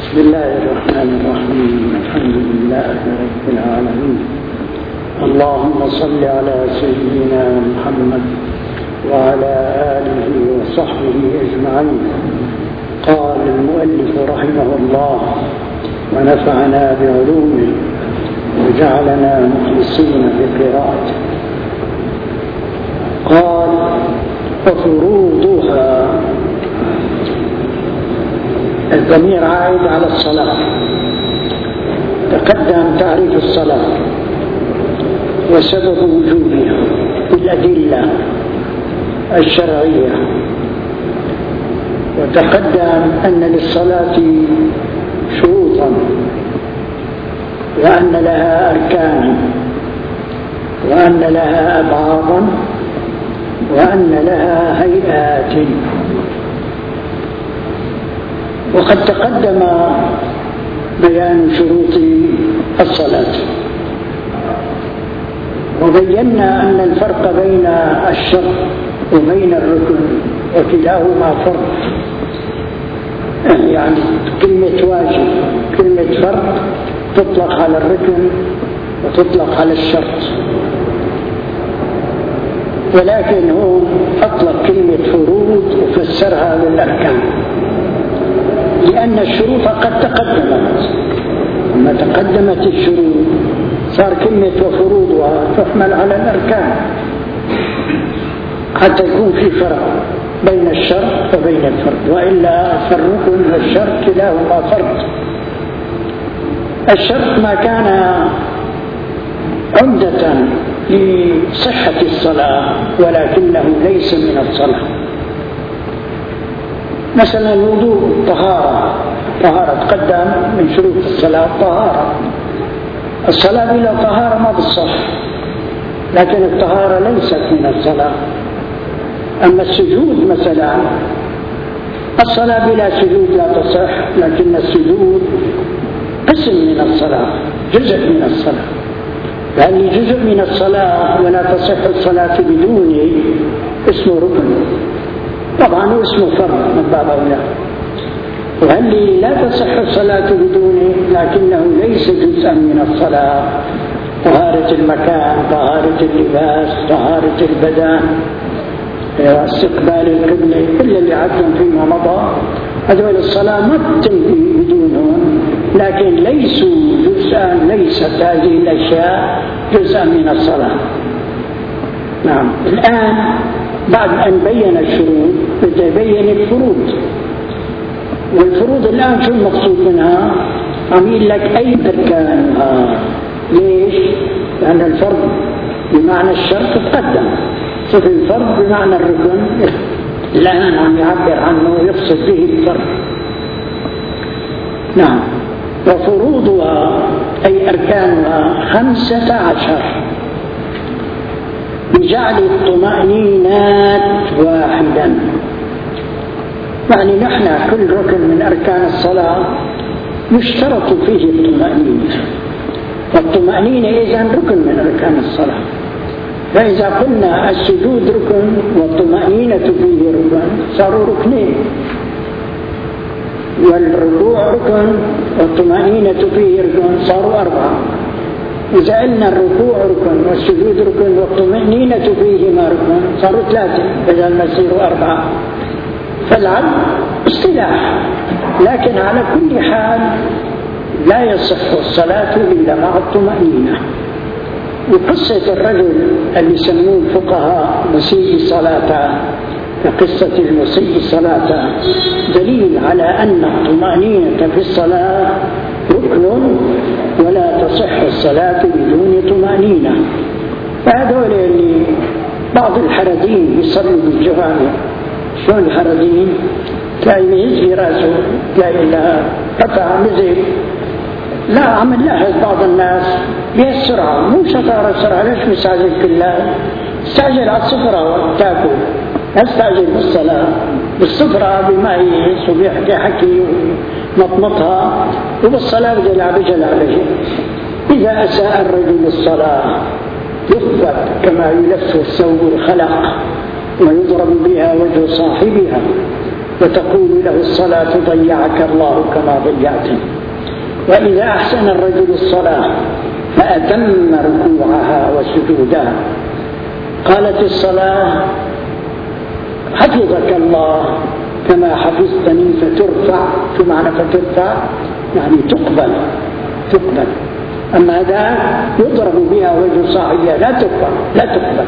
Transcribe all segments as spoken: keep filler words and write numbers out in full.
بسم الله الرحمن الرحيم. الحمد لله رب العالمين. اللهم صل على سيدنا محمد وعلى آله وصحبه أجمعين. قال المؤلف رحمه الله ونفعنا بعلومه وجعلنا مخلصين بقراءته. قال وفروضها، الضمير عائد على الصلاة. تقدم تعريف الصلاة وسبب وجوبها بالأدلة الشرعية، وتقدم أن للصلاة شروطا وأن لها أركانا وأن لها أبعاضا وأن لها هيئات. وقد تقدم بيان شروط الصلاة، وبينا أن الفرق بين الشرط وبين الركن وكلاهما فرض. يعني كلمة واجب كلمة فرض تطلق على الركن وتطلق على الشرط، ولكن هو أطلق كلمة فروض وفسرها بالأركان، لأن الشروط قد تقدمت. لما تقدمت الشروط صار كلمة وفروضها تحمل على الأركان، حتى يكون في فرق بين الشرط وبين الفرض، وإلا فالركن والشرط كلاهما فرض. الشرط ما كان عمدة لصحة الصلاة ولكنه ليس من الصلاة. مثلا الوضوء طهارة، طهارة تقدم من شروط الصلاة طهارة. الصلاة بلا طهارة ما بالصح، لكن الطهارة ليست من الصلاة. أما السجود مثلا، الصلاة بلا سجود لا تصح، لكن السجود قسم من الصلاة، جزء من الصلاة، يعني جزء من الصلاة ولا تصح الصلاة بدونه اسمه ركن، طبعا اسمه فرض من باب أولى. وهل لا تصح الصلاة بدونه لكنه ليس جزءا من الصلاة، طهارة المكان، طهارة اللباس، طهارة البدن، استقبال القبلة، كل اللي عدهم فيما مضى هذول الصلاة ما تنتهي بدونهم، لكن ليسوا جزءا، ليست هذه الأشياء جزءا من الصلاة. نعم. الآن بعد أن بين الشروط بدأ يبين الفروض. والفروض الآن شو المقصود منها؟ عميل لك أي أركانها. ليش؟ لأن الفرض بمعنى الشرط تقدم، ففي الفرض بمعنى الركن الآن عم يعبر عنه ويقصد به الفرض. نعم. وفروضها أي أركانها خمسة عشر بجعل الطمأنينات واحدا. يعني نحن كل ركن من أركان الصلاة يشترط فيه الطمأنينة، والطمأنينة إذن ركن من أركان الصلاة. فإذا قلنا السجود ركن والطمأنينة فيه ركن صاروا ركنين، والركوع ركن والطمأنينة فيه ركن صاروا أربعة. إذا قلنا الركوع ركن والسجود ركن والطمأنينة فيهما ركن صاروا ثلاثة، بدل ما يصيروا أربعة. فالعد اصطلاح، لكن على كل حال لا يصح الصلاة إلا مع الطمأنينة. وقصة الرجل اللي يسموه الفقهاء مسيء صلاته كقصة المسيء صلاته دليل على أن الطمأنينة في الصلاة ركن ولا تصح الصلاة بدون طمأنينة. فهذول اللي بعض الحردين يصلوا بالجوامع، شلون الحردين؟ تلاقي يهز في راسه، تلاقي لها قطع مزق. لا، عم نلاحظ بعض الناس بهالسرعة، مو شطارة السرعة، ليش مستعجل كلها؟ استعجل على الصفرة تاكل، استعجل بالصلاة بالصفرة بما يهز وبيحكي حكي ومطمطها، وبالصلاة بده يلعب يلعب. إذا أساء الرجل الصلاة يثبت كما يلف الثوب الخلق ويضرب بها وجه صاحبها. وتقول له الصلاة ضيعك الله كما ضيعتني. وإذا أحسن الرجل الصلاة فأتم ركوعها وسجودها قالت الصلاة حفظك الله كما حفظتني، فترفع. شو معنى فترفع؟ يعني تقبل تقبل. أما هذا يضرب بها وجه صاحبها، لا تقبل لا تقبل.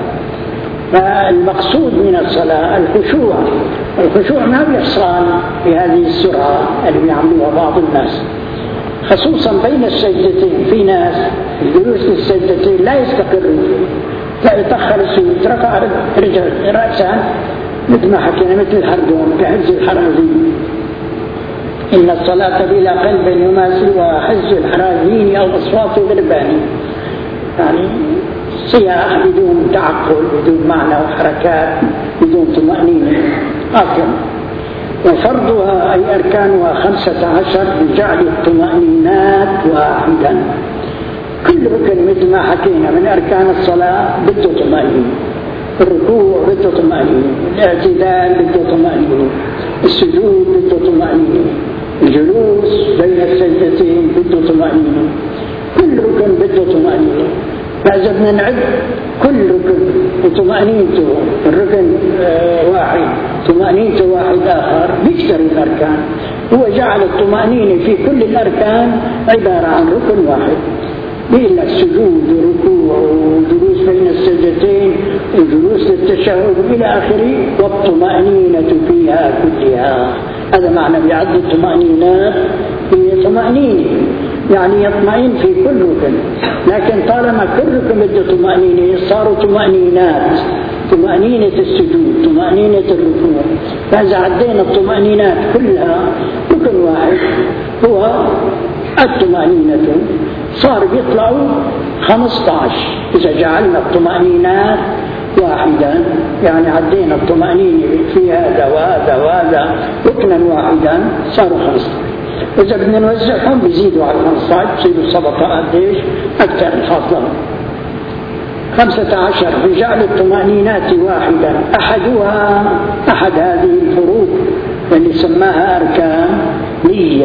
فالمقصود من الصلاة الخشوع. الخشوع ما بيحصل بهذه السرعة اللي يعملوها بعض الناس، خصوصا بين السجدتين. في ناس الجلوس للسجدتين لا يستقر، لا يتأخر السجود، رفع رجل رأسا مثل ما حكينا مثل الحردون كحز الحرازين. إن الصلاة بلا قلب يماثلها حز الحرازين أو أصوات غرباني، يعني صياح بدون تعقل بدون معنى وحركات بدون طمأنينة. آخر وفرضها أي أركانها خمسة عشر بجعل الطمأنينات واحدا. كل ركن مثل ما حكينا من أركان الصلاة بده طمأنينة. الركوع بده طمأنينة، الاعتدال بده طمأنينة، السجود بده طمأنينة، الجلوس بين السجدتين بده طمأنينة. كل ركن بده طمأنينة. فإذا بدنا نعد كل ركن وطمأنينته، الركن آه واحد طمأنينته واحد آخر بيكثر الأركان. هو جعل الطمأنينة في كل الأركان عبارة عن ركن واحد. بيقول لك سجود وركوع وجلوس بين السجدتين وجلوس للتشهد إلى آخره، والطمأنينة فيها كلها. هذا معنى بيعد الطمأنينات هي طمأنينة، يعني يطمئن في كل ركن. لكن طالما كل ركن بده طمأنينة صاروا طمأنينات. طمأنينة السجود، طمأنينة الركوع. فإذا عدينا الطمأنينات كلها ركن واحد هو الطمأنينة، صار بيطلعوا خمسة عشر. إذا جعلنا الطمأنينات واحدا يعني عدينا الطمأنينة في هذا وهذا وهذا ركنا واحدا صاروا خمسة عشر. إذا بدنا نوزعهم بيزيدوا على خمسة عشر، بيصيروا الصدقة قديش أكثر الفاصلة خمسة عشر بجعل الطمأنينات واحدا. أحدها أحد هذه الفروض اللي سماها أركان نية.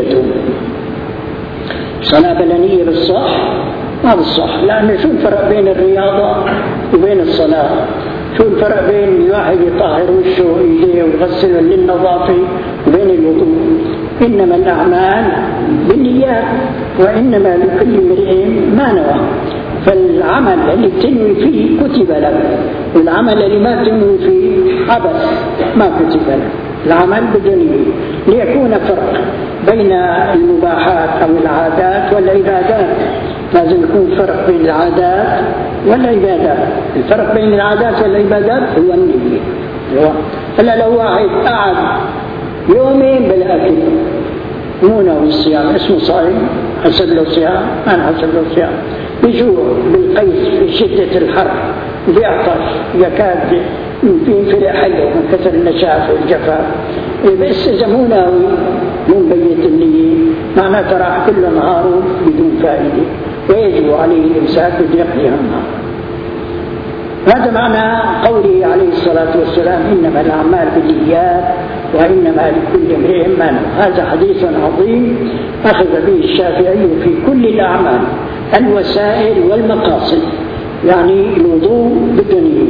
صلاة بلا نية بالصح ما بالصح، لأنه شو الفرق بين الرياضة وبين الصلاة؟ شو الفرق بين الواحد يطهر وشه وإيديه ويغسل للنظافة وبين الوضوء؟ إنما الأعمال بالنيات وإنما لكل امرئ ما نوى. فالعمل اللي تنوي فيه كتب لك، والعمل اللي ما تنوي فيه عبث ما كتب لك. العمل بدنيا ليكون فرق بين المباحات أو العادات والعبادات. لازم يكون فرق بين العادات والعبادات. الفرق بين العادات والعبادات هو النية. هلا لو واحد قعد يومين بلا أكل مو ناوي الصيام اسمه صائم، حسب له صيام ما حسب له صيام. بجوع بالقيس في شدة الحر بيعطش يكاد ينفرع حله من كثر النشاف والجفاف، بس إذا مو ناوي مو مبيت النية معناته راح كل نهاره بدون فائدة ويجب عليه الإمساك بده يقضي النهار. هذا معنى قوله عليه الصلاة والسلام إنما الأعمال بالنيات وإنما لكل امرئ ما نوى. هذا حديث عظيم أخذ به الشافعي في كل الأعمال الوسائل والمقاصد. يعني الوضوء بالنية،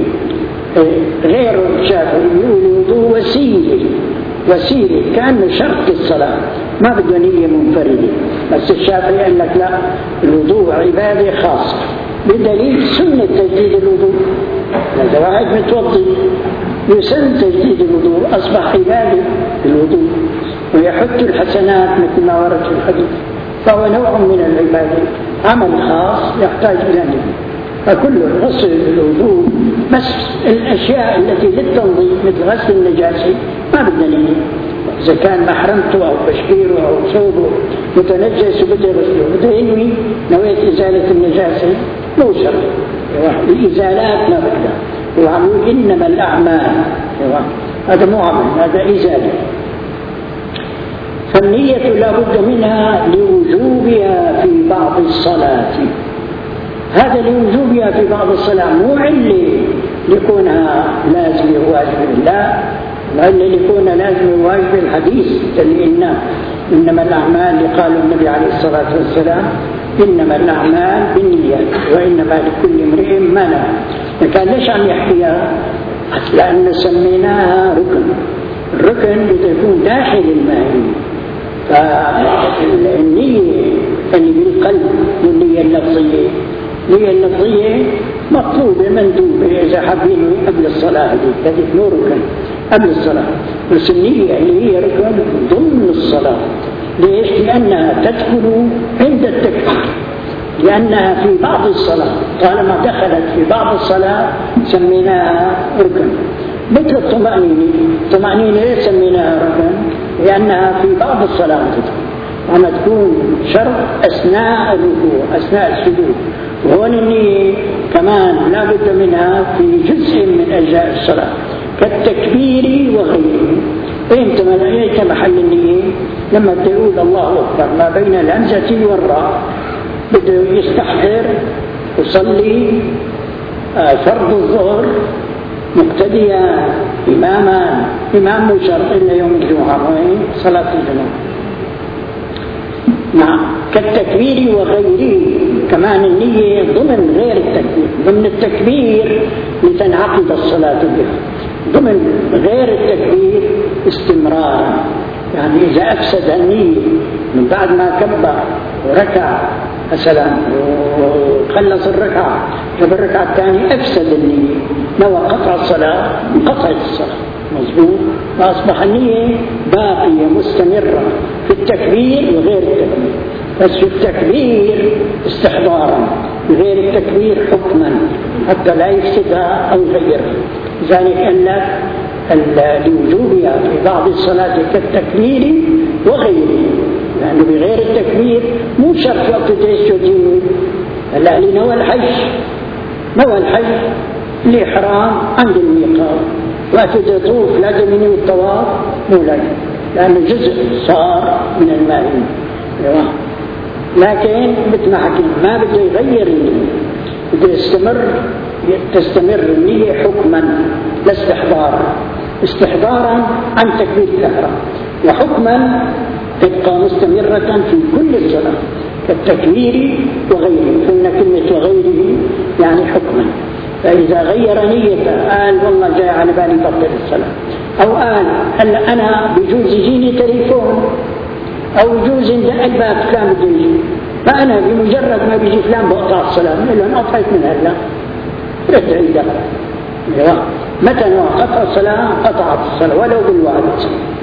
غير الشافعي يقول الوضوء وسيلة وسيلة كأنه شرط الصلاة ما بده نية منفردة. بس الشافعي قال لك لا، الوضوء عبادة خاصة بدليل سنة تجديد الوضوء. إذا واحد متوضي يسن تجديد الوضوء أصبح عبادة الوضوء ويحط الحسنات مثل ما ورد في الحديث، فهو نوع من العبادة، عمل خاص يحتاج إلى نية. فكل غسل الوضوء بس الأشياء التي للتنظيف مثل غسل النجاسة ما بدنا نية. إذا كان محرمته أو بشكيره أو ثوبه متنجس وبده يغسله بده ينوي نويت إزالة النجاسة مو شرط. الإزالات ما بدها، وعمل إنما الأعمال هذا مو عمل، هذا إزالة. فالنية لا بد منها لوجوبها في بعض الصلاة. هذا لوجوبها في بعض الصلاة مو علة لكونها لازمة واجبة، لا، لأن يكون لازم واجب الحديث اللي إن إنما الأعمال اللي قال النبي عليه الصلاة والسلام إنما الأعمال بالنيات وإنما لكل امرئ ما نوى. لكن ليش عم يحكيها؟ لأن سميناها ركن. الركن بتكون داخل الماهية، فالنية اللي بالقلب والنية اللفظية، النية اللفظية مطلوبة مندوبة إذا حابين قبل الصلاة، هذه هذه ركن قبل الصلاة. بس النية اللي هي ركن ضمن الصلاة. ليش؟ لأنها تدخل عند التكبير، لأنها في بعض الصلاة، طالما دخلت في بعض الصلاة سميناها ركن. مثل الطمأنينة، الطمأنينة ليش سميناها ركن؟ لأنها في بعض الصلاة تدخل، أنا تكون شرط أثناء الركوع أثناء السجود. وهون النية كمان لا بد منها في جزء من أجزاء الصلاة كالتكبير وغيره. أنت محل النية لما تقول الله أكبر ما بين الهمزة والراء بده يستحضر يصلي فرض الظهر مقتديا إماما، إمام مو شرط إلا يوم الجمعة صلاة الجمعة. نعم كالتكبير وغيره. كمان النية ضمن غير التكبير، ضمن التكبير لتنعقد الصلاة بها، ضمن غير التكبير استمرارا. يعني إذا أفسد النية من بعد ما كبر وركع مثلا وخلص الركعة جاب الركعة الثانية أفسد النية، نوى قطع الصلاة قطعت الصلاة، مظبوط. فأصبح النية باقية مستمرة في التكبير وغير التكبير، بس في التكبير استحضارا، غير التكبير حكما حتى لا يفسدها أو يغيرها. ذلك أن لوجوبها في بعض الصلاة كالتكبير وغيره، لأنه بغير التكبير مو شرط وقت السجود. هلا اللي نوى الحج، نوى الحج الإحرام عند الميقات، وقت تطوف لازم ينوي الطواف مو لازم، لأنه جزء صار من الماء. لكن مثل ما حكينا ما بده يغير النية، بده يستمر تستمر النية حكما لا استحضارا، استحضارا عن تكبير الإحرام، وحكما تبقى مستمرة في كل الصلاة كالتكبير وغيره. قلنا كلمة وغيره يعني حكما. فإذا غير نيته قال والله جاي على بالي بطل الصلاة، أو قال هلا أنا بجوز يجيني تليفون أو بجوز دق الباب فلان بده يجي، فأنا بمجرد ما بيجي فلان بقطع الصلاة، بقول له أنا قطعت من هلا رد عيدها. متى قطع الصلاة قطعت الصلاة ولو بالوعد.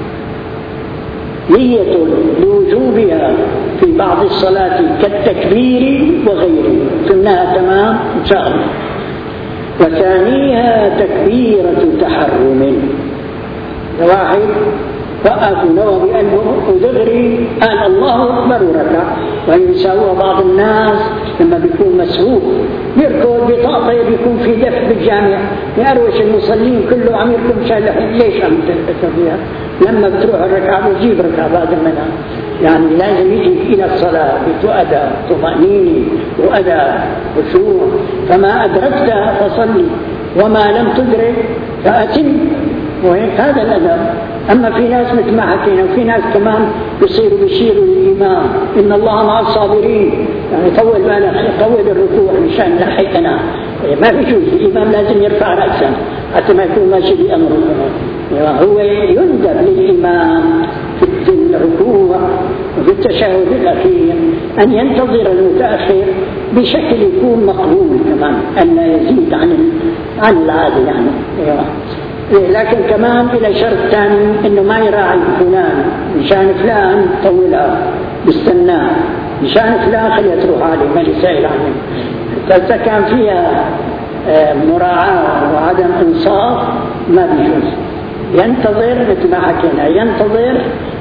نية لوجوبها في بعض الصلاة كالتكبير وغيره قلناها تمام إن شاء الله. وثانيها تكبيرة تحرم. واحد وقف ونوى بقلبه ودغري قال الله أكبر وركع، ويساويها بعض الناس لما بيكون مسروق يركض بطاقة بيكون في دف بالجامع يأروش المصلين كله عم يركض شالحين. ليش عم تلبسوا فيها؟ لما بتروح الركعة بتجيب ركعة بعد منها. يعني لازم يجي إلى الصلاة بتؤدى طمأنينة وأداء خشوع، فما أدركتها فصلي وما لم تدرك فأتم، وهيك هذا الأدب. أما في ناس مثل ما حكينا، وفي ناس كمان بيصيروا بيشيروا للإمام إن الله مع الصابرين، يعني طول بالك طول الركوع مشان لحقنا، ما بيجوز. الإمام لازم يرفع رأسه حتى ما يكون ماشي بأمره. هو يندب للإمام في الركوع وفي التشهد الأخير أن ينتظر المتأخر بشكل يكون مقبول كمان، أن لا يزيد عن عن العادة يعني. لكن كمان إلى شرط ثاني إنه ما يراعي فلان مشان فلان طولها بستناه، مشان فلان خليه تروح عليه ما يسائل عنه. فإذا كان فيها مراعاة وعدم إنصاف ما بيجوز. ينتظر مثل ما حكينا، ينتظر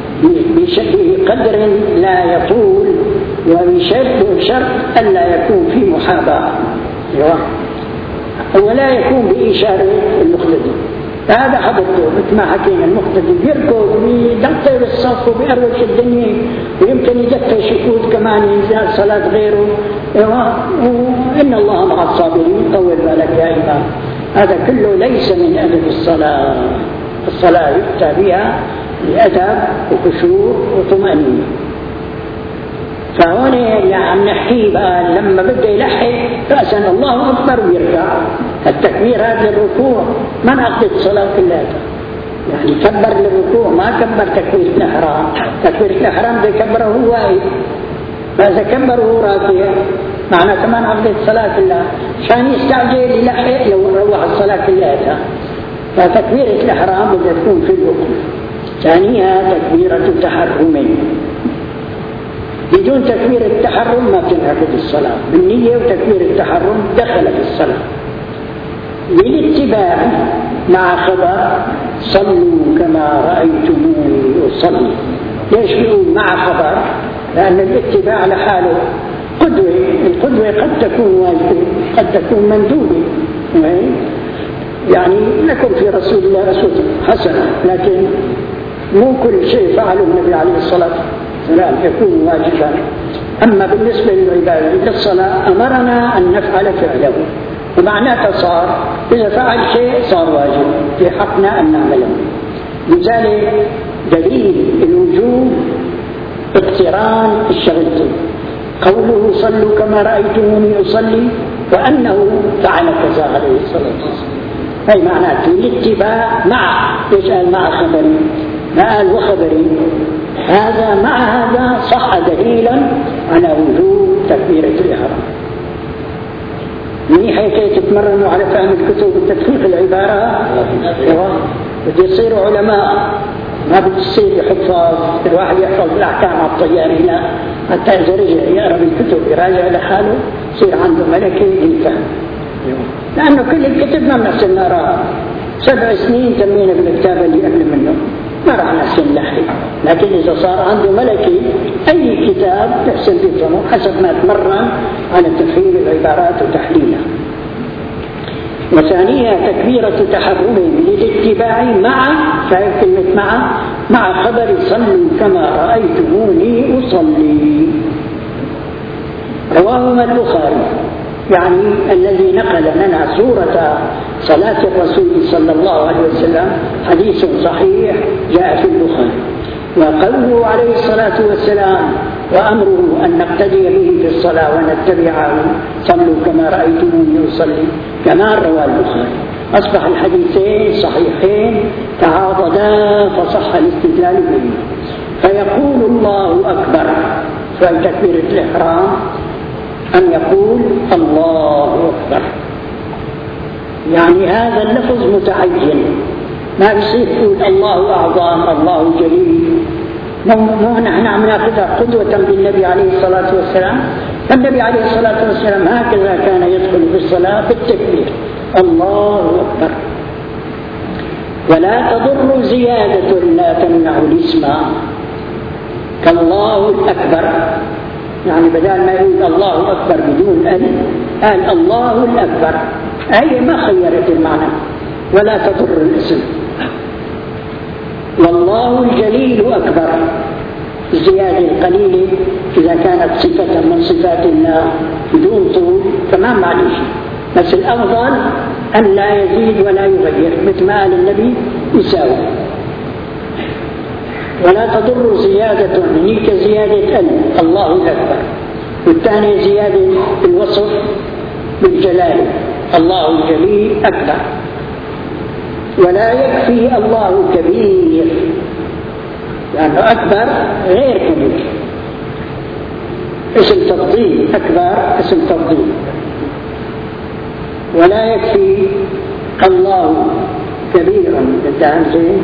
بقدر لا يطول، وبشرط ألا يكون في محاباة ولا يكون بإشارة المقتدي. هذا حدثه مثل ما حكينا، المقتدي بيركض ويدقق الصف وبيروش الدنيا، ويمكن يدقق شكوت كمان ينزل صلاة غيره. وإن الله مع الصابرين، طول بالك يا إمام. هذا كله ليس من أدب الصلاة، الصلاة يؤتى بها بأدب وخشوع وطمأنينة. فهنا عم نحكي بقى لما بده يلحق رأسا الله أكبر ويرجع. التكبير هذا الركوع ما نأخذ الصلاة كلها، يعني كبر للركوع ما كبر تكبيرة الإحرام. تكبيرة الإحرام ده كبره هو واقف، فإذا كبر هو راكع معناته ما نأخذ الصلاة كلها. عشان يستعجل يلحق لو روح الصلاة كلها. فتكبيرة الإحرام بدها تكون في الركوع. ثانيها تكبيرة تحرم. بدون تكبير التحرم ما تنعقد الصلاة. بالنية وتكبير التحرم دخل في الصلاة. بالاتباع مع خبر صلوا كما رأيتموني أصلي. ليش بيقول مع خبر؟ لأن الاتباع لحاله قدوة. القدوة قد تكون واجبة قد تكون مندوبة، يعني لكم في رسول الله أسوة حسنة، لكن مو كل شيء فعله النبي عليه الصلاة والسلام يكون واجبا. أما بالنسبة للعبادة كالصلاة أمرنا أن نفعل فعله، ومعناته صار إذا فعل شيء صار واجب في حقنا أن نعمله. لذلك دليل الوجوب اقتران الشغلتين، قوله صلوا كما رأيتموني أصلي وأنه فعل كذا عليه الصلاة والسلام. أي معناته الاتباع مع إيش قال؟ مع خبري، ما قال وخبري. هذا مع هذا صح دليلا على وجوب تكبيرة الإحرام. منيح هيك تتمرنوا على فهم الكتب وتدقيق العبارة، بده يصيروا علماء ما بتصير حفاظ. الواحد يحفظ الأحكام على الطيارين حتى إذا رجع يقرأ بالكتب يراجع لحاله يصير عنده ملكة يفهم. لأنه كل الكتب ما بنحسن نقراها. سبع سنين تمينا بالكتابة اللي قبل منه ما راح نحسن نحكي، لكن إذا صار عنده ملكي أي كتاب تحسن تفهمه حسب ما تمرن على تفهيم العبارات وتحليلها. وثانيا تكبيرة تحرم للاتباع مع شايف كلمة مع مع خبر صلوا كما رأيتموني أصلي. رواهما البخاري، يعني الذي نقل لنا صورة صلاة الرسول صلى الله عليه وسلم حديث صحيح جاء في البخاري. وقوله عليه الصلاة والسلام وأمره أن نقتدي به في الصلاة ونتبعه صلوا كما رأيتموني أصلي كما روى البخاري. أصبح الحديثين صحيحين تعاضدا فصح الاستدلال به. فيقول الله أكبر في تكبيرة الإحرام أن يقول الله أكبر، يعني هذا اللفظ متعين، ما يصير يقول الله أعظم الله جليل. مو نحن عم ناخذها قدوة بالنبي عليه الصلاة والسلام. فالنبي عليه الصلاة والسلام هكذا كان يدخل في الصلاة بالتكبير الله أكبر. ولا تضر زيادة لا تمنع الاسم كالله الأكبر، يعني بدل ما يقول الله أكبر بدون أل قال الله الأكبر، أي ما خيرت المعنى. ولا تضر الاسم. والله الجليل أكبر، الزيادة القليلة إذا كانت صفة من صفات الله بدون طول تمام معلش، بس الأفضل أن لا يزيد ولا يغير مثل ما قال النبي يساوي. ولا تضر زيادة هنيك زيادة ال الله الأكبر، والثاني زيادة الوصف بالجلال الله الجليل أكبر. ولا يكفي الله كبير، لأنه يعني أكبر غير كبير، اسم تفضيل، أكبر اسم تفضيل. ولا يكفي الله كبيرا بالتهمزين.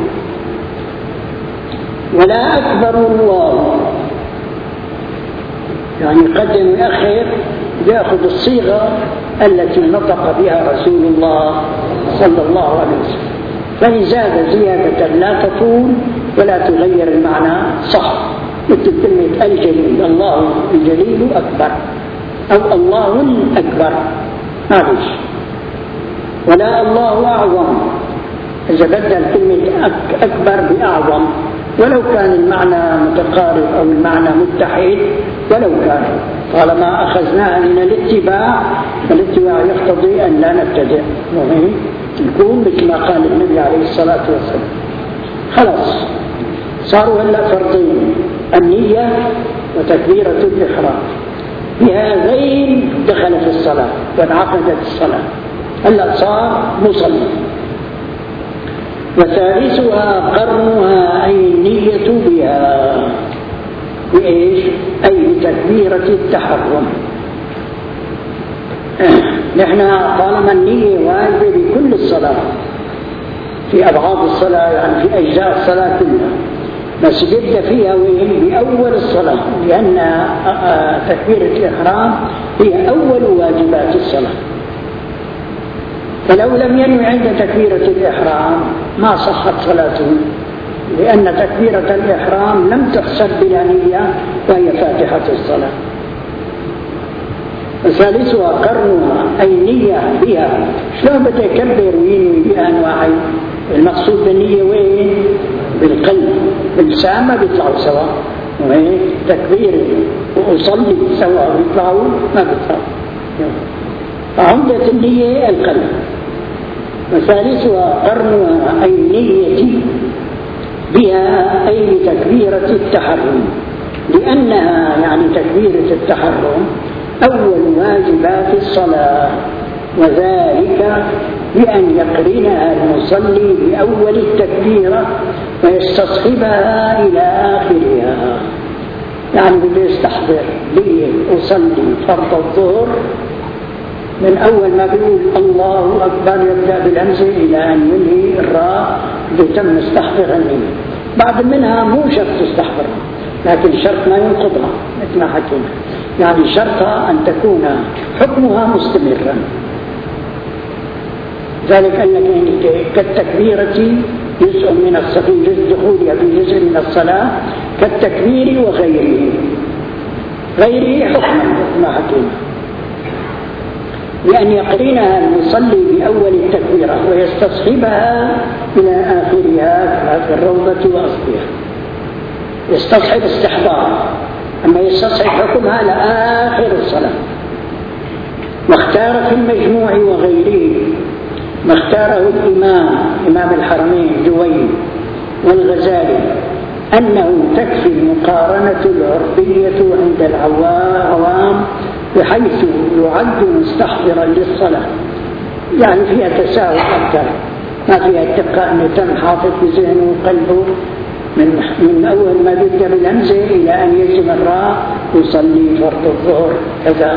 ولا أكبر الله، يعني قدم ويأخر يأخذ الصيغة التي نطق بها رسول الله صلى الله عليه وسلم. فإن زاد زيادة لا تطول ولا تغير المعنى صح، مثل كلمة الجليل الله الجليل أكبر أو الله الأكبر معلش. ولا الله أعظم، إذا بدل كلمة أكبر بأعظم ولو كان المعنى متقارب أو المعنى متحد، ولو كان طالما أخذناها من الاتباع، فالاتباع يقتضي أن لا نبتدع، مهم نكون مثل ما قال النبي عليه الصلاة والسلام. خلاص صاروا هلا فرضين، النية وتكبيرة الإحرام، بهذين دخلت الصلاة وانعقدت الصلاة، هلا صار مصلي. وثالثها قرنها أي النية بها، بإيش؟ أي بتكبيرة التحرم. نحن طالما النية واجبة بكل الصلاة، في أبعاد الصلاة يعني في أجزاء الصلاة كلها، بس يبدأ فيها وين؟ بأول الصلاة، لأن تكبيرة الإحرام هي أول واجبات الصلاة. فلو لم ينوي عند تكبيرة الإحرام ما صحت صلاته، لأن تكبيرة الإحرام لم تحسب بلا نية وهي فاتحة الصلاة. وثالثها قرنها أي نية بها. شلون بدأ يكبر وينوي بأنواعه؟ المقصود بالنية وين؟ بالقلب، باللسان ما بيطلعوا سوا، وين تكبير وأصلي سوا بيطلعوا ما بيطلعوا. فعمدة النية القلب. وثالثها قرنها أي النية بها أي بتكبيرة التحرم، لأنها يعني تكبيرة التحرم أول واجبات الصلاة، وذلك بأن يقرنها المصلي بأول التكبيرة ويستصحبها إلى آخرها. يعني بده يستحضر لي أصلي فرض الظهر من أول ما بيقول الله أكبر يبدأ بالهمزة إلى أن ينهي الراء، بيتم استحضر النية. بعد منها مو شرط تستحضرها، لكن شرط ما ينقضها مثل ما حكينا، يعني شرطها أن تكون حكمها مستمرا. ذلك قال لك كالتكبيرة جزء من الصلاة، جزء دخولها في جزء من الصلاة كالتكبير وغيره، غيره حكما مثل ما حكينا، بأن يقرنها المصلي بأول التكبيرة ويستصحبها إلى آخرها في الروضة وأصلها. يستصحب استحضار، أما يستصحب حكمها لآخر الصلاة. واختار في المجموع وغيره ما اختاره الإمام إمام الحرمين جويني والغزالي، أنه تكفي المقارنة العرفية عند العوام بحيث يعد مستحضرا للصلاة، يعني فيها تساهل أكثر، ما فيها الدقة أن يتم حافظ بذهنه وقلبه من, من أول ما يبدأ بالهمزة إلى أن يجزم الراء يصلي فرض الظهر كذا.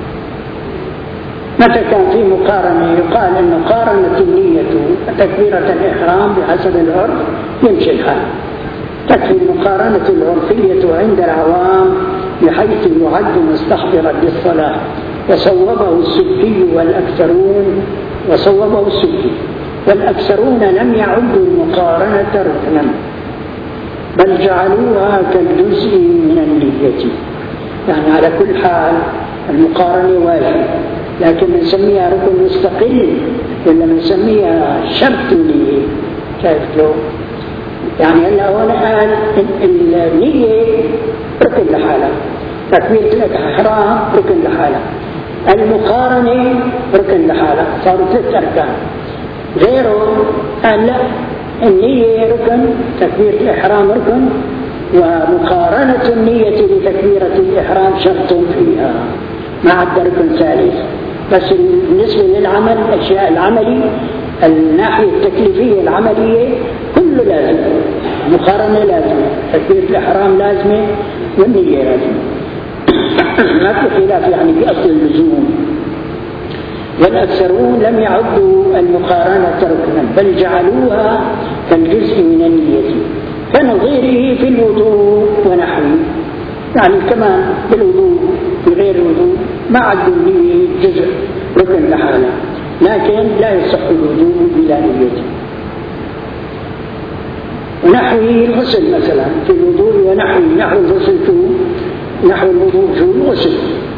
متى كان في مقارنة يقال أن قارنت النية تكبيرة الإحرام بحسب العرف يمشي الحال. تكفي المقارنة العرفية عند العوام بحيث يعد مستحضرا للصلاة. وصوبه السبكي والأكثرون وصوبه السبكي والأكثرون لم يعدوا المقارنة ركنا، بل جعلوها كالجزء من النية. يعني على كل حال المقارنة واجب، لكن نسميها ركن مستقل ولا نسميها شرط نية. شايف له؟ يعني هلا هون قال النية ركن لحالها، تكبيرة الإحرام ركن لحالها، المقارنة ركن لحالها، صاروا ثلاث أركان. غيره قال لا، النية ركن، تكبيرة الإحرام ركن، ومقارنة النية بتكبيرة الإحرام شرط فيها، ما عد ركن ثالث. بس بالنسبة للعمل الأشياء العملي الناحية التكليفية العملية كله لازم، مقارنة لازمة، تكبيرة الإحرام لازمة والنية لازمة. ما في خلاف يعني في أصل اللزوم. والأكثرون لم يعدوا المقارنة ركنا بل جعلوها كالجزء من النية، كنظيره في الوضوء ونحوه. يعني كمان بالوضوء في غير الوضوء ما عدوا النية جزء ركن لحالها، لكن لا يصح الوضوء بلا نية. ونحوه الغسل مثلا في الوضوء ونحوه، نحو الغسل نحو الوضوء في الغسل.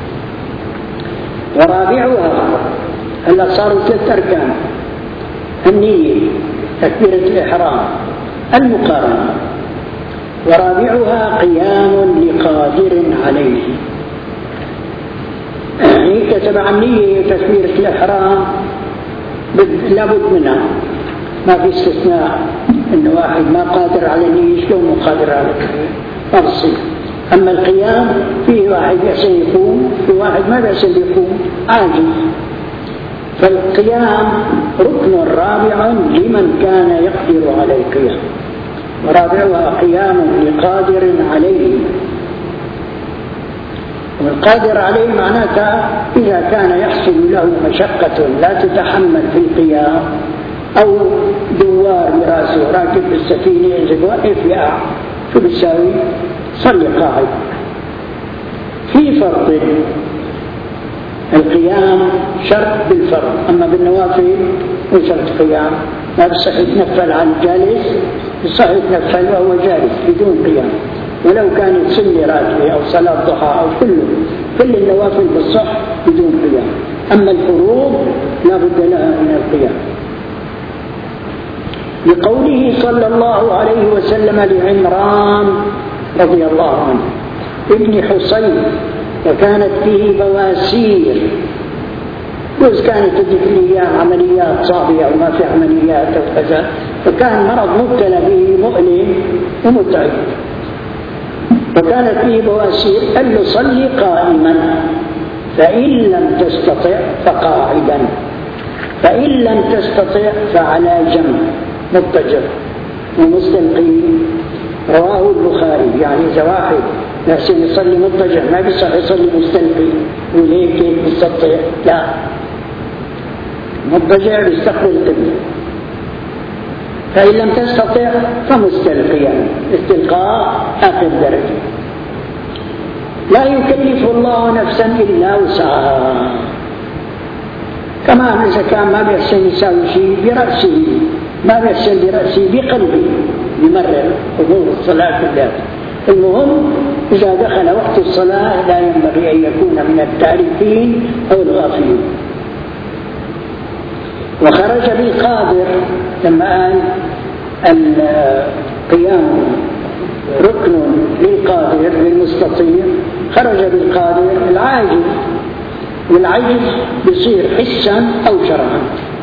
ورابعها هلا صاروا ثلاث أركان: النية، تكبيرة الإحرام، المقارنة. ورابعها قيام لقادر عليه. هي تبع النية تكبيرة الإحرام لابد منها، ما في استثناء إن واحد ما قادر على أن يشلون وقادر على ما بصير. أما القيام فيه واحد يحسن يقوم، في واحد ما يحسن يقوم عاجز. فالقيام ركن رابع لمن كان يقدر على القيام، ورابعها قيام لقادر عليه. والقادر عليه معناتها إذا كان يحصل له مشقة لا تتحمل في القيام، أو دوار براسه راكب بالسفينة يجب وقف يقع، شو بتساوي؟ صلي قاعد. في فرض القيام شرط بالفرض، أما بالنوافل وشرط قيام. ما بصح يتنفل عن الجالس، بصح يتنفل وهو جالس بدون قيام، ولو كانت سنة راتبة أو صلاة ضحى أو كله، كل النوافل بالصح بدون قيام. أما الفروض لا بد لها من القيام، لقوله صلى الله عليه وسلم لعمران رضي الله عنه ابن حصين، وكانت به بواسير، وإذا كانت تجد الأيام عمليات صعبة أو ما في عمليات أو كذا، فكان مرض مبتلى به مؤلم ومتعب، وكانت به بواسير. قال له صلي قائما، فإن لم تستطع فقاعدا، فإن لم تستطع فعلى جنب مضطجع ومستلقي. رواه البخاري. يعني إذا واحد يحسن يصلي مضطجع ما بيصح يصلي مستلقي وليك يستطيع، لا، مضطجع بيستقبل القبلة. فإن لم تستطع فمستلقيا، استلقاء آخر درجة. لا يكلف الله نفسا إلا وسعها. كمان إذا كان ما بيحسن يساوي شيء برأسه، ما بيحسن برأسه بقلبه، يمرر حضور الصلاة كلها. المهم إذا دخل وقت الصلاة لا ينبغي أن يكون من التاركين أو الغافلين. وخرج بالقادر، لما قال القيام ركن للقادر للمستطيع، خرج بالقادر العاجز، والعجز بيصير حسا أو شرعا،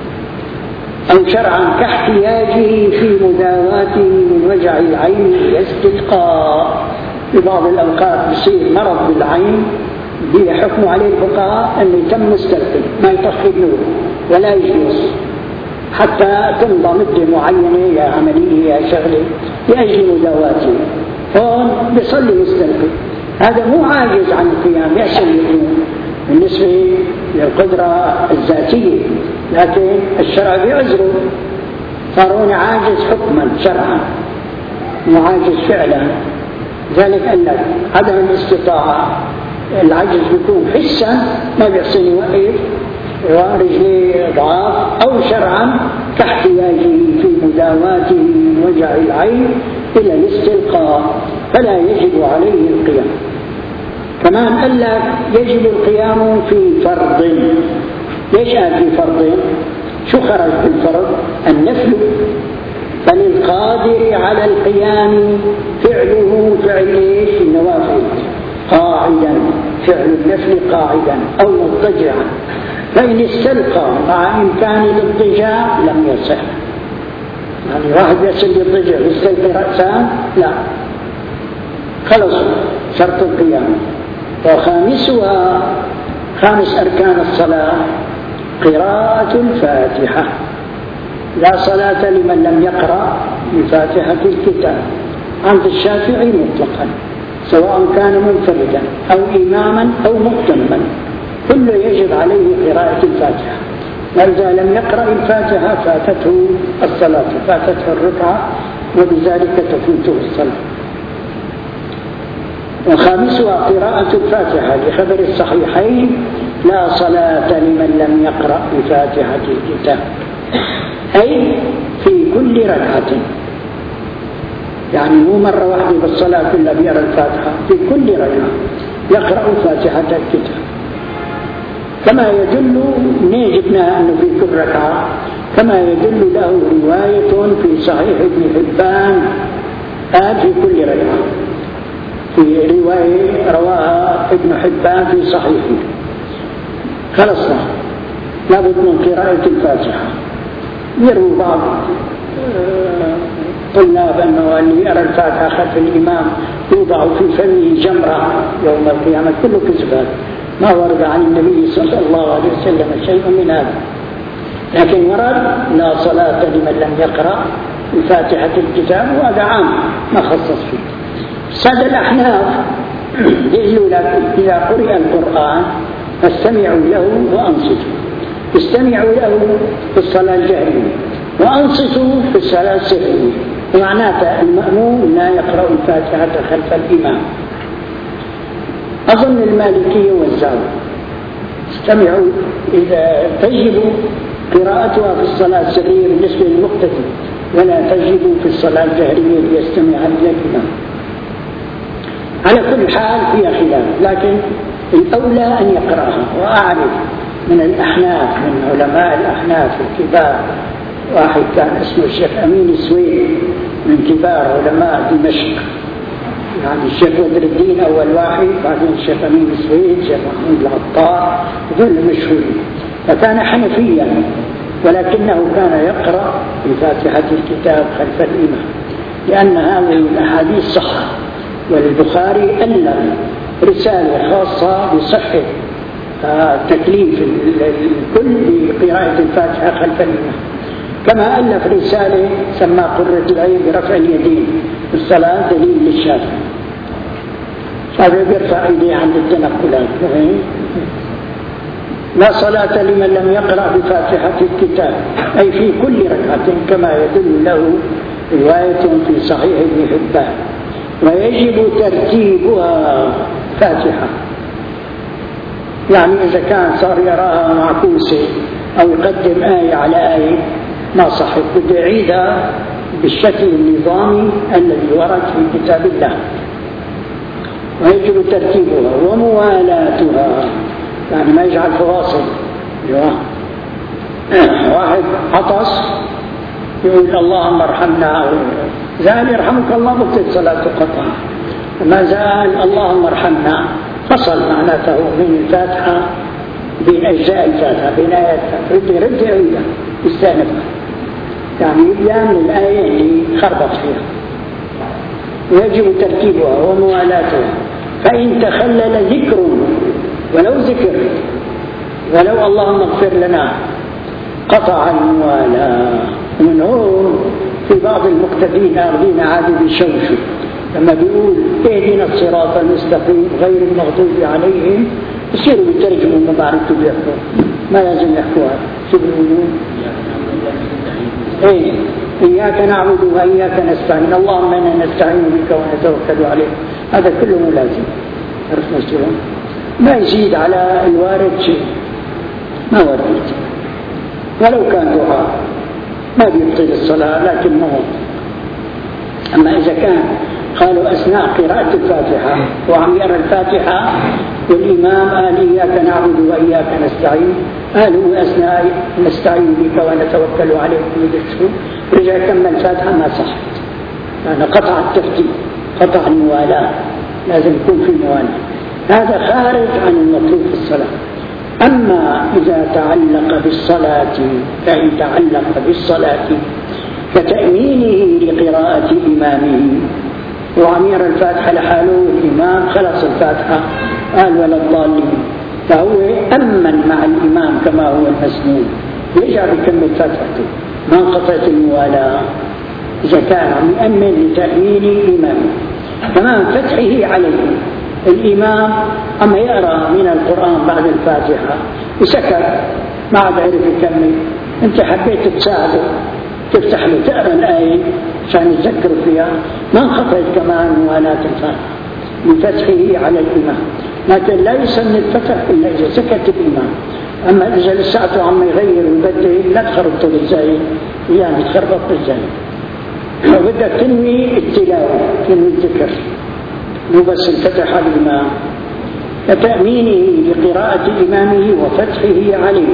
أو شرعا كاحتياجه في مداواته من وجع العين والاستلقاء. في بعض الأوقات بيصير مرض بالعين بيحكموا عليه الفقهاء أنه يتم مستلقي، ما يطفي النور ولا يجلس حتى تمضى مدة معينة يا عملية يا شغلة لأجل مداواته، هون بيصلي مستلقي. هذا مو عاجز عن القيام، يحسن يقوم بالنسبة للقدرة الذاتية، لكن الشرع بيعذره، صار عاجز حكما شرعا وعاجز فعلا. ذلك قال لك عدم الاستطاعة، العجز بيكون حسا ما بيحسن يوقف ورجليه ضعاف، أو شرعا كاحتياجه في مداواته من وجع العين إلى الاستلقاء، فلا يجب عليه القيام. كمان قال لك يجب القيام في فرض. ليش قال في فرض؟ شو خرج في الفرض؟ النفل. فللقادر على القيام فعله فعل ايش؟ النوافل، قاعدا، فعل النفل قاعدا أو مضطجعا. فإن استلقى مع إمكان الاضطجاع لم يصح. يعني واحد يصل يضطجع يستلقي رأسان، لا، خلص شرط القيام. وخامسها، خامس أركان الصلاة قراءة الفاتحة. لا صلاة لمن لم يقرأ بفاتحة الكتاب عند الشافعي مطلقا، سواء كان منفردا أو إماما أو مؤتما، كله يجب عليه قراءة الفاتحة. وإذا لم يقرأ الفاتحة فاتته الصلاة، فاتته الركعة، وبذلك تفوته الصلاة. وخامسها قراءة الفاتحة لخبر الصحيحين: لا صلاة لمن لم يقرأ بفاتحة الكتاب، أي في كل ركعة، يعني مو مرة واحدة بالصلاة كلها بيقرأ الفاتحة، في كل ركعة يقرأ فاتحة الكتاب. كما يدل، نجدنا أنه في كل ركعة، كما يدل له رواية في صحيح ابن حبان قال في كل ركعة، في رواية رواها ابن حبان في صحيحه. خلصنا، لابد من قراءة الفاتحة. يروي بعض طلاب أنه اللي يرى الفاتحة خلف الإمام يوضع في فمه جمرة يوم القيامة، كله كذب، ما ورد عن النبي صلى الله عليه وسلم شيء من هذا. لكن ورد لا صلاة لمن لم يقرأ بفاتحة الكتاب، وهذا عام ما خصص فيه. سادة الأحناف يقولوا لك إذا قرئ القرآن فاستمعوا له وأنصتوا، استمعوا له في الصلاة الجهرية وأنصتوا في الصلاة السرية، ومعناته المأموم لا يقرأ الفاتحة خلف الإمام. أظن المالكية والزاوية استمعوا إذا تجب قراءتها في الصلاة السرية بالنسبة للمقتدي، ولا تجب في الصلاة الجهرية ليستمع إلى الإمام. على كل حال فيها خلاف، لكن الأولى أن يقرأها. وأعرف من الأحناف، من علماء الأحناف الكبار، واحد كان اسمه الشيخ أمين السويد من كبار علماء دمشق، يعني الشيخ بدر الدين أول واحد، بعدين الشيخ أمين السويد، الشيخ محمود العطار، دول مشهورين. فكان حنفيا، ولكنه كان يقرأ بفاتحة الكتاب خلف الإمام، لأن هذه الأحاديث صح. والبخاري ألف رسالة خاصة بصحة تكليف الكل بقراءة الفاتحة خلف الإمام، كما ألف رسالة سمى قرة العين برفع اليدين في الصلاة دليل للشافعي. الشافعي بيرفع ايديه عند التنقلات. لا صلاة لمن لم يقرأ بفاتحة الكتاب، أي في كل ركعة، كما يدل له رواية في صحيح ابن حبان. ويجب ترتيبها فاتحة، يعني إذا كان صار يراها معكوسة أو يقدم آية على آية ما صحت، بده يعيدها بالشكل النظامي الذي ورد في كتاب الله. ويجب ترتيبها وموالاتها، يعني ما يجعل فواصل. واحد عطس يقول اللهم ارحمنا، زال يرحمك الله بطلت صلاة قطع. ما زال اللهم ارحمنا فصل معناته من الفاتحة، بين أجزاء الفاتحة، بين آيات ردي ردي عيدة استأنفها، يعني يبدأ من الآية اللي خربط فيها. ويجب ترتيبها وموالاتها، فإن تخلل ذكر ولو ذكر ولو اللهم اغفر لنا قطع الموالاة. ومن هون في بعض المقتدين آخذين عادي بيشوشوا لما بيقول اهدنا الصراط المستقيم غير المغضوب عليهم، يصيروا بيترجموا ما بعرفوا بيحكوا، ما لازم يحكوها. شو بيقولون؟ ايه إياك نعبد وإياك نستعين، اللهم إنا نستعين بك ونتوكل عليك، هذا كله ملازم. عرفنا شلون؟ ما يزيد على الوارد شيء، ما ورد، ولو كان دعاء ما بيبطل الصلاة، لكن ما هو. أما إذا كان قالوا أثناء قراءة الفاتحة وعم يرى الفاتحة والإمام قال إياك نعبد وإياك نستعين، قالوا أثناء نستعين بك ونتوكل عليك ويدرسون، رجع كمل الفاتحة ما صح، لأن قطع الترتيب، قطع الموالاة، لازم يكون في موالاه. هذا خارج عن المطلوب في الصلاة. أما إذا تعلق بالصلاة، فإن تعلق بالصلاة كتأمينه لقراءة إمامه، وعم يرى الفاتحة لحاله الإمام خلص الفاتحة قال ولا الضالين، فهو أمن مع الإمام كما هو المسنون، يرجع بكمل فاتحته، ما انقطعت الموالاة إذا كان عم يأمن لتأمين إمامه. كمان فتحه عليه، الإمام أما يقرأ من القرآن بعد الفاتحة وسكت ما عاد عرف يكمل، أنت حبيت تساعده تفتح له تقرأ الآية عشان يتذكر فيها، ما انقطعت كمان موالاة الفاتحة بفتحه على الإمام. لكن لا يسن الفتح إلا إذا سكت الإمام. أما إذا لساته عم يغير ويبدل لا تخربط بالزايد، يعني تخربط بالزايد، فبدك تنوي التلاوة، تنوي الذكر، مو بس الفتح على الإمام، كتأمينه لقراءة إمامه وفتحه عليه.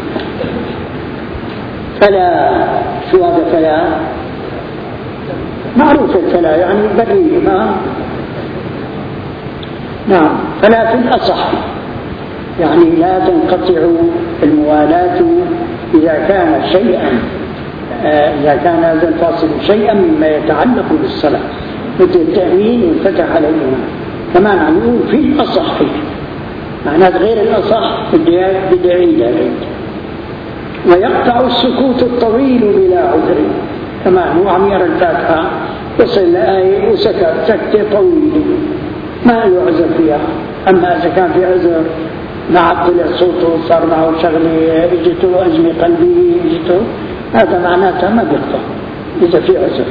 فلا، شو هذا فلا؟ معروف الفلا يعني بري ما، نعم. فلا في الأصح يعني لا تنقطع الموالاة إذا كان شيئا إذا كان هذا الفاصل شيئا مما يتعلق بالصلاة مثل التأمين وانفتح على الإمام. كمان عم يقول في الأصح معناه غير الأصح بدي أعيد عليه. ويقطع السكوت الطويل بلا عذر، كمان هو عم يرى الفاتحة وصل لآية وسكت سكتة طويلة ما له عذر فيها. أما إذا كان في عذر مع طلع صوته صار معه شغلة اجته أزمة قلبية اجته، هذا معناتها ما بيقطع إذا في عذر.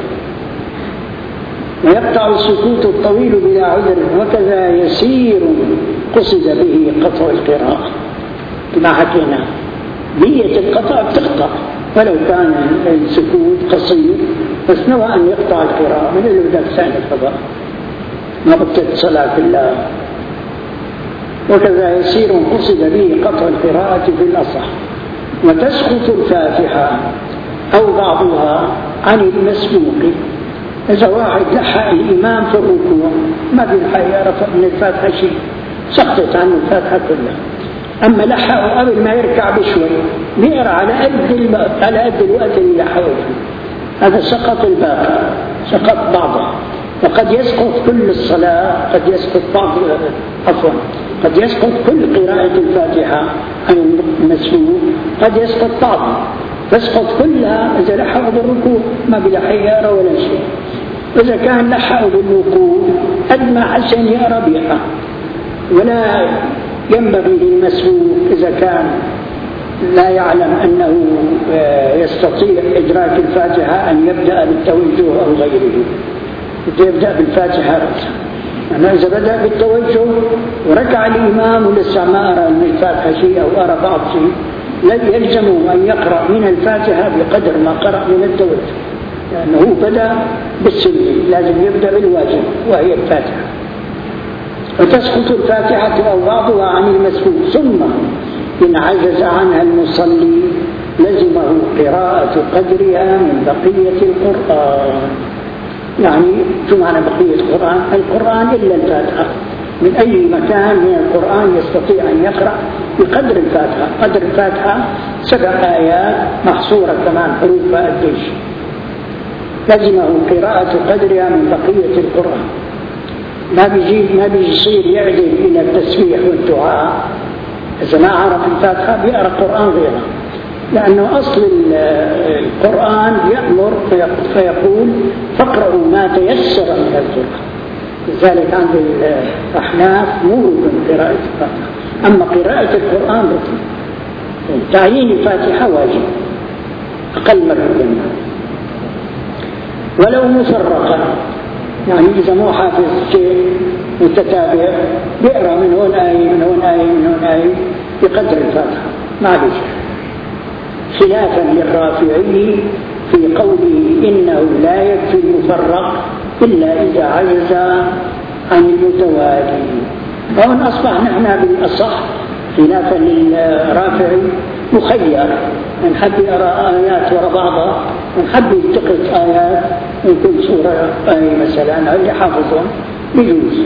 ويقطع السكوت الطويل بلا عذر، وكذا يسير قصد به قطع القراءة كما حكينا. نية القطع بتقطع ولو كان السكوت قصير، بس نوى أن يقطع القراءة من اللي بدك تسأل القضاء ما بقيت صلاة الله. وكذا يسير قصد به قطع القراءة في الأصح. وتسقط الفاتحة أو بعضها عن المسبوق. إذا واحد لحق الإمام في الركوع ما بيلحق يعرف من الفاتحة شيء، سقطت عنه الفاتحة كلها. أما لحقه قبل ما يركع بشوي بيقرأ على قد على قد الوقت اللي لحقه فيه، هذا سقط الباقي، سقط بعضه. وقد يسقط كل الصلاة، قد يسقط بعض عفوا قد يسقط كل قراءة الفاتحة عن المسبوق، قد يسقط بعض، تسقط كلها إذا لحقه بالركوع ما بيلحق يقرأ ولا شيء. إذا كان لحقه بالوقوع قد ما حسن يقرأ بيقرأ. ولا ينبغي للمسبوق إذا كان لا يعلم أنه يستطيع إدراك الفاتحة أن يبدأ بالتوجه أو غيره، يبدأ بالفاتحة رأسا. أما إذا بدأ بالتوجه وركع الإمام ولسه ما أرى من الفاتحة شيء أو أرى بعض شيء، لا يلزمه أن يقرأ من الفاتحة بقدر ما قرأ من التوجه، لأنه بدأ بالسنة، لازم يبدأ بالواجب وهي الفاتحة. وتسقط الفاتحة أو بعضها عن المسبوق. ثم إن عجز عنها المصلي لزمه قراءة قدرها من بقية القرآن. يعني شو معنى بقية القرآن؟ القرآن إلا الفاتحة، من أي مكان من القرآن يستطيع أن يقرأ بقدر الفاتحة. قدر الفاتحة سبع آيات محصورة كمان حروفها قديش، لزمه قراءة قدرها من بقية القرآن. ما بيجي ما بيصير يعدل إلى التسبيح والدعاء إذا ما عرف الفاتحة بيقرأ قرآن غيره، لأنه أصل القرآن يأمر فيقول فاقرأوا ما تيسر من القرآن. لذلك عند الأحناف موجب قراءة الفاتحة، أما قراءة القرآن ركن. تعيين الفاتحة واجب أقل من ركن، ولو مفرقا، يعني إذا مو حافظ شيء متتابع بيقرأ من هون آية من هون آية من هون آية بقدر الفاتحة ما عليه. خلافا للرافعي في قوله إنه لا يكفي المفرق إلا إذا عجز عن المتوالي. فهون أصبح نحن بالأصح خلافا للرافعي مخير، من حب يقرأ آيات وراء بعضها، من حب يلتقط آيات من كل سورة آية مثلا اللي حافظهم بيجوز.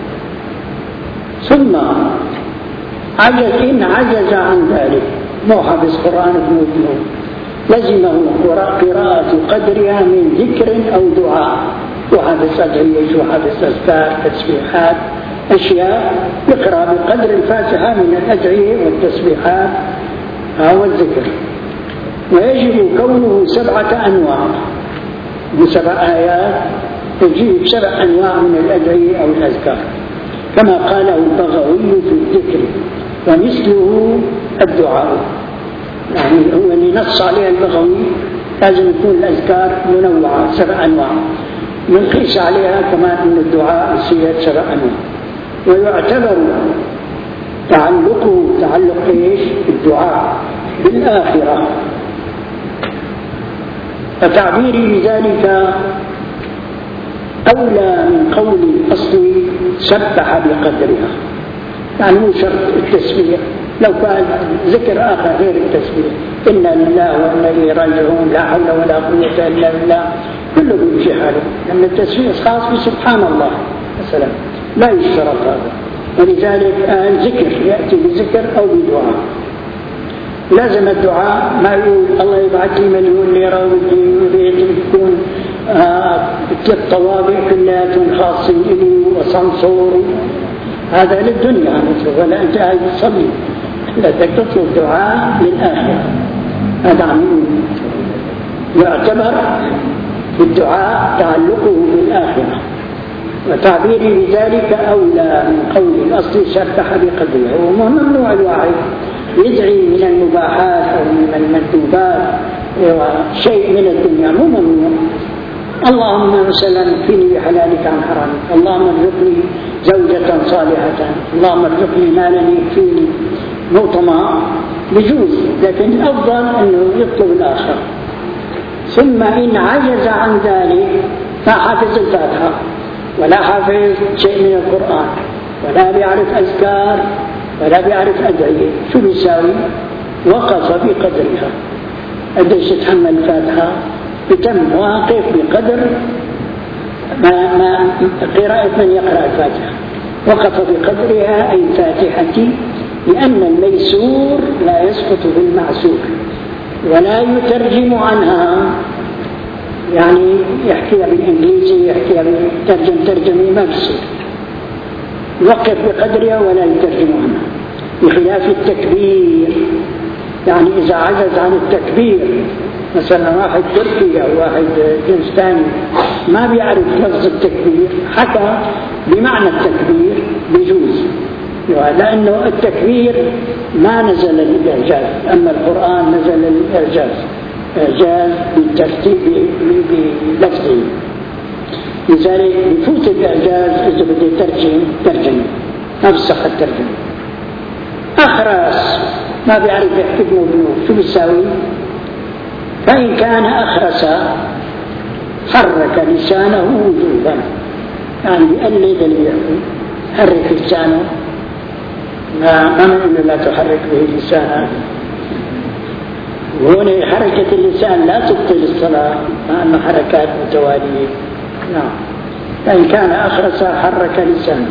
ثم عجز إن عجز عن ذلك مو حافظ قرآن بموجه لزمه قراءة قدرها من ذكر أو دعاء، وحافظ أدعية وحافظ أذكار تسبيحات أشياء يقرأ بقدر الفاتحة من الأدعية والتسبيحات أو الذكر. ويجب كونه سبعة أنواع بسبع آيات، يجيب سبع أنواع من الأدعية أو الأذكار كما قاله البغوي في الذكر، ومثله الدعاء. يعني هو اللي نص عليه البغوي لازم يكون الأذكار منوعة سبع أنواع، منقيس عليها كمان أن الدعاء يصير سبع أنواع. ويعتبر تعلقه تعلق إيش الدعاء بالآخرة، فتعبيري بذلك أولى من قول الأصل سبح بقدرها. يعني مو شرط التسبيح، لو كان ذكر آخر غير التسبيح إنا لله وإنا إليه راجعون لا حول ولا قوة إلا بالله كله بيمشي حاله، لأن التسبيح خاص بسبحان الله مثلا لا يشترط هذا. ولذلك الذكر يأتي بذكر أو بدعاء. لازم الدعاء، ما يقول الله يبعث لي مليون ليرة وبدي تكون ثلاث طوابع كلها خاصين لي وصنصور، هذا للدنيا مثل، ولا أنت عايز تصلي، لا تطلب دعاء للآخرة. هذا عميم يعتبر في الدعاء تعلقه بالآخرة، وتعبيري بذلك أولى من قول الأصل سبح بقدره. هو ممنوع الواحد يدعي من المباحات أو من المندوبات شيء من الدنيا، مو ممنوع. اللهم مثلا فيني بحلالك عن حرامك، اللهم ارزقني زوجة صالحة، اللهم ارزقني مالا يكفيني، مو طمع، بجوز، لكن الأفضل أنه يطلب الآخر. ثم إن عجز عن ذلك فحافظ الفاتحة، ولا حافظ شيء من القرآن، ولا بيعرف أذكار، ولا بيعرف أدعية، شو بيساوي؟ وقف بقدرها. قديش يتحمل الفاتحة؟ بتم واقف بقدر ما, ما قراءة من يقرأ الفاتحة، وقف بقدرها أي فاتحتي، لأن الميسور لا يسقط بالمعسور ولا يترجم عنها، يعني يحكيها بالإنجليزي، يحكيها بالترجم ترجمة ما بيصير، يوقف بقدرها ولا يترجم عنها، بخلاف التكبير. يعني إذا عجز عن التكبير، مثلا واحد تركي أو واحد جنس ثاني ما بيعرف لفظ التكبير، حتى بمعنى التكبير بيجوز، لأنه التكبير ما نزل للإعجاز، أما القرآن نزل للإعجاز، إعجاز بالترتيب بلفظه، لذلك يفوت الإعجاز إذا بدي ترجم ترجم أفسخ الترجمة. أخرس ما بيعرف يحكي ابنه ابنه، شو بيساوي؟ فإن كان أخرس حرك لسانه وجوبا، يعني بيقلد اللي يحكي، حرك لسانه، ما من لا تحرك به لسانك. وهنا حركة اللسان لا تبطل الصلاة مع أن حركات متوالية. نعم. فإن كان أخرس حرك لسانه.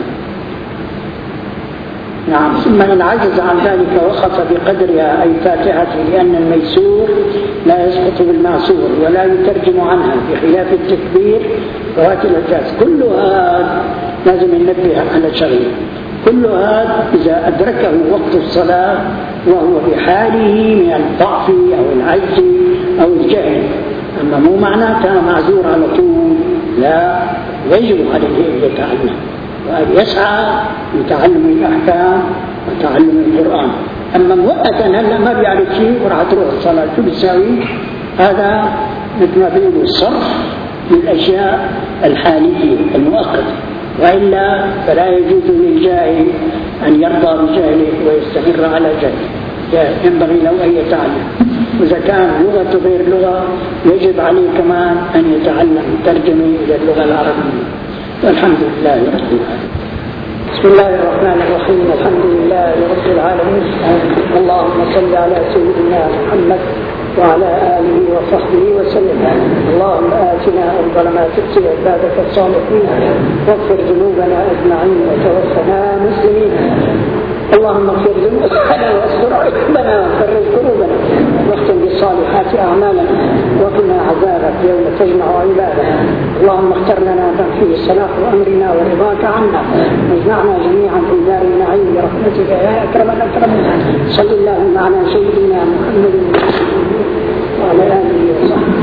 نعم. ثم إن عجز عن ذلك وقف بقدرها أي فاتحته، لأن الميسور لا يسقط بالمعسور ولا يترجم عنها، بخلاف التكبير فوات الإعجاز. كل هذا لازم ننبه على شغله، كل هذا إذا أدركه وقت الصلاة وهو بحاله من الضعف أو العجز أو الجهل، أما مو معناتها معذور على طول، لا، يجب عليه أن يتعلم وأن يسعى لتعلم الأحكام وتعلم القرآن. أما مؤقتا هلا ما بيعرف شيء وراح تروح الصلاة، شو بيساوي؟ هذا مثل ما بيقولوا الصرف للأشياء الحالية المؤقتة، وإلا فلا يجوز للجاهل أن يرضى بجهله ويستمر على جهله، ينبغي له أن يتعلم. وإذا كان لغة غير لغة يجب عليه كمان أن يتعلم ترجمة إلى اللغة العربية. والحمد لله رب العالمين. بسم الله الرحمن الرحيم، الحمد لله رب العالمين، اللهم صل على سيدنا محمد وعلى آله وصحبه وسلم. اللهم آتنا أفضل ما تؤتي عبادك الصالحين، واغفر ذنوبنا أجمعين وتوفنا مسلمين. اللهم اغفر ذنوبنا واستر عيوبنا وفرج كروبنا، واختم بالصالحات أعمالنا، وقنا عذابك يوم تجمع عبادك. اللهم اختر لنا ما فيه صلاح أمرنا ورضاك عنا، واجمعنا جميعا في دار النعيم برحمتك يا أكرم الأكرمين. صل اللهم على سيدنا محمد وعلى آله وصحبه